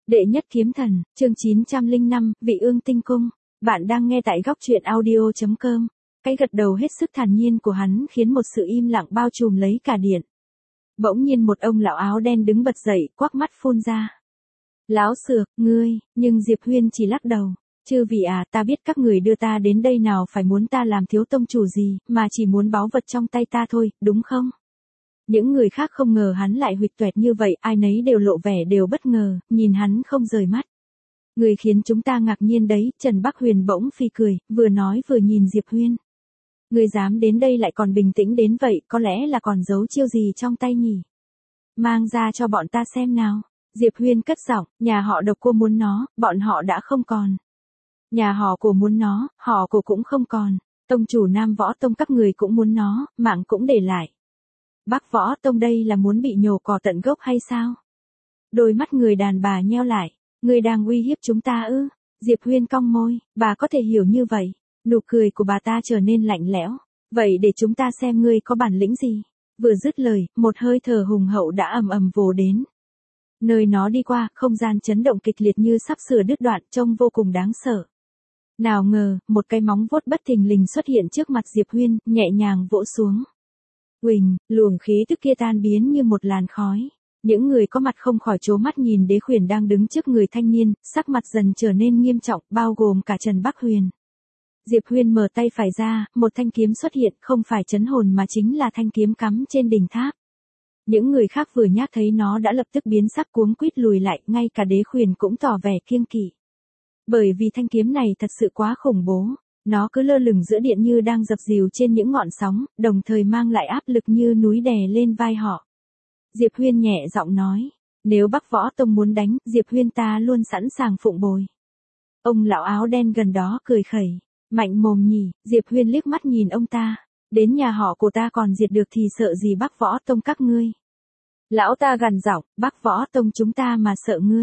Đệ nhất kiếm thần, chương 905, Vị Ương Tinh Cung. Bạn đang nghe tại góc truyện audio.com. Cái gật đầu hết sức thản nhiên của hắn khiến một sự im lặng bao trùm lấy cả điện. Bỗng nhiên một ông lão áo đen đứng bật dậy, quắc mắt phun ra. Láo xược, ngươi, nhưng Diệp Huyên chỉ lắc đầu. Chư vị à, ta biết các người đưa ta đến đây nào phải muốn ta làm thiếu tông chủ gì, mà chỉ muốn báu vật trong tay ta thôi, đúng không? Những người khác không ngờ hắn lại huỵch toẹt như vậy, ai nấy đều lộ vẻ đều bất ngờ, nhìn hắn không rời mắt. Người khiến chúng ta ngạc nhiên đấy, Trần Bắc Huyền bỗng phi cười, vừa nói vừa nhìn Diệp Huyên. Người dám đến đây lại còn bình tĩnh đến vậy, có lẽ là còn giấu chiêu gì trong tay nhỉ? Mang ra cho bọn ta xem nào. Diệp Huyên cất giọng, nhà họ Độc Cô muốn nó, bọn họ đã không còn. Nhà họ Cổ muốn nó, họ Cổ cũng không còn. Tông chủ Nam Võ Tông các người cũng muốn nó, mạng cũng để lại. Bắc Võ Tông đây là muốn bị nhổ cỏ tận gốc hay sao? Đôi mắt người đàn bà nheo lại. Người đang uy hiếp chúng ta ư? Diệp Huyên cong môi, bà có thể hiểu như vậy. Nụ cười của bà ta trở nên lạnh lẽo. Vậy để chúng ta xem ngươi có bản lĩnh gì. Vừa dứt lời, một hơi thở hùng hậu đã ầm ầm vồ đến. Nơi nó đi qua, không gian chấn động kịch liệt như sắp sửa đứt đoạn, trông vô cùng đáng sợ. Nào ngờ, một cái móng vuốt bất thình lình xuất hiện trước mặt Diệp Huyên, nhẹ nhàng vỗ xuống. Huỳnh, luồng khí tức kia tan biến như một làn khói. Những người có mặt không khỏi trố mắt nhìn Đế Khuyển đang đứng trước người thanh niên, sắc mặt dần trở nên nghiêm trọng, bao gồm cả Trần Bắc Huyền. Diệp Huyên mở tay phải ra, một thanh kiếm xuất hiện, không phải trấn hồn mà chính là thanh kiếm cắm trên đỉnh tháp. Những người khác vừa nhát thấy nó đã lập tức biến sắc cuống quýt lùi lại, ngay cả Đế Khuyển cũng tỏ vẻ kiêng kỵ. Bởi vì thanh kiếm này thật sự quá khủng bố. Nó cứ lơ lửng giữa điện như đang dập dìu trên những ngọn sóng, đồng thời mang lại áp lực như núi đè lên vai họ. Diệp Huyên nhẹ giọng nói, nếu Bắc Võ Tông muốn đánh, Diệp Huyên ta luôn sẵn sàng phụng bồi. Ông lão áo đen gần đó cười khẩy, mạnh mồm nhỉ, Diệp Huyên liếc mắt nhìn ông ta, đến nhà họ của ta còn diệt được thì sợ gì Bắc Võ Tông các ngươi. Lão ta gằn giọng, Bắc Võ Tông chúng ta mà sợ ngươi,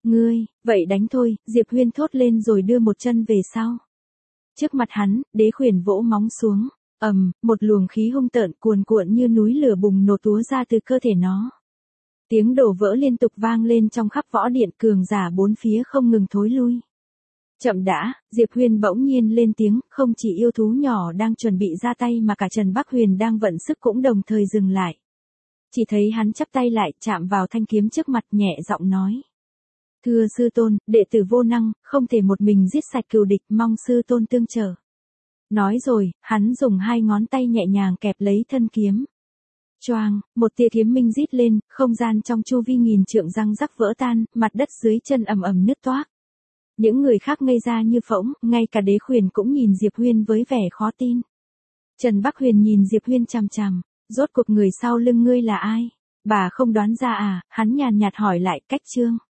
vậy đánh thôi, Diệp Huyên thốt lên rồi đưa một chân về sau. Trước mặt hắn, Đế Khuyển vỗ móng xuống, một luồng khí hung tợn cuồn cuộn như núi lửa bùng nổ túa ra từ cơ thể nó. Tiếng đổ vỡ liên tục vang lên trong khắp võ điện, cường giả bốn phía không ngừng thối lui. Chậm đã, Diệp Huyên bỗng nhiên lên tiếng, không chỉ yêu thú nhỏ đang chuẩn bị ra tay mà cả Trần Bắc Huyền đang vận sức cũng đồng thời dừng lại. Chỉ thấy hắn chắp tay lại, chạm vào thanh kiếm trước mặt, nhẹ giọng nói. Thưa sư tôn, đệ tử vô năng, không thể một mình giết sạch cừu địch, mong sư tôn tương trợ. Nói rồi, hắn dùng hai ngón tay nhẹ nhàng kẹp lấy thân kiếm. Choang, một tia kiếm minh rít lên, không gian trong chu vi nghìn trượng răng rắc vỡ tan, mặt đất dưới chân ầm ầm nứt toác. Những người khác ngây ra như phỗng, ngay cả Đế Khuyển cũng nhìn Diệp Huyên với vẻ khó tin. Trần Bắc Huyền nhìn Diệp Huyên chằm chằm, rốt cuộc người sau lưng ngươi là ai? Bà không đoán ra à? Hắn nhàn nhạt hỏi lại, cách chương.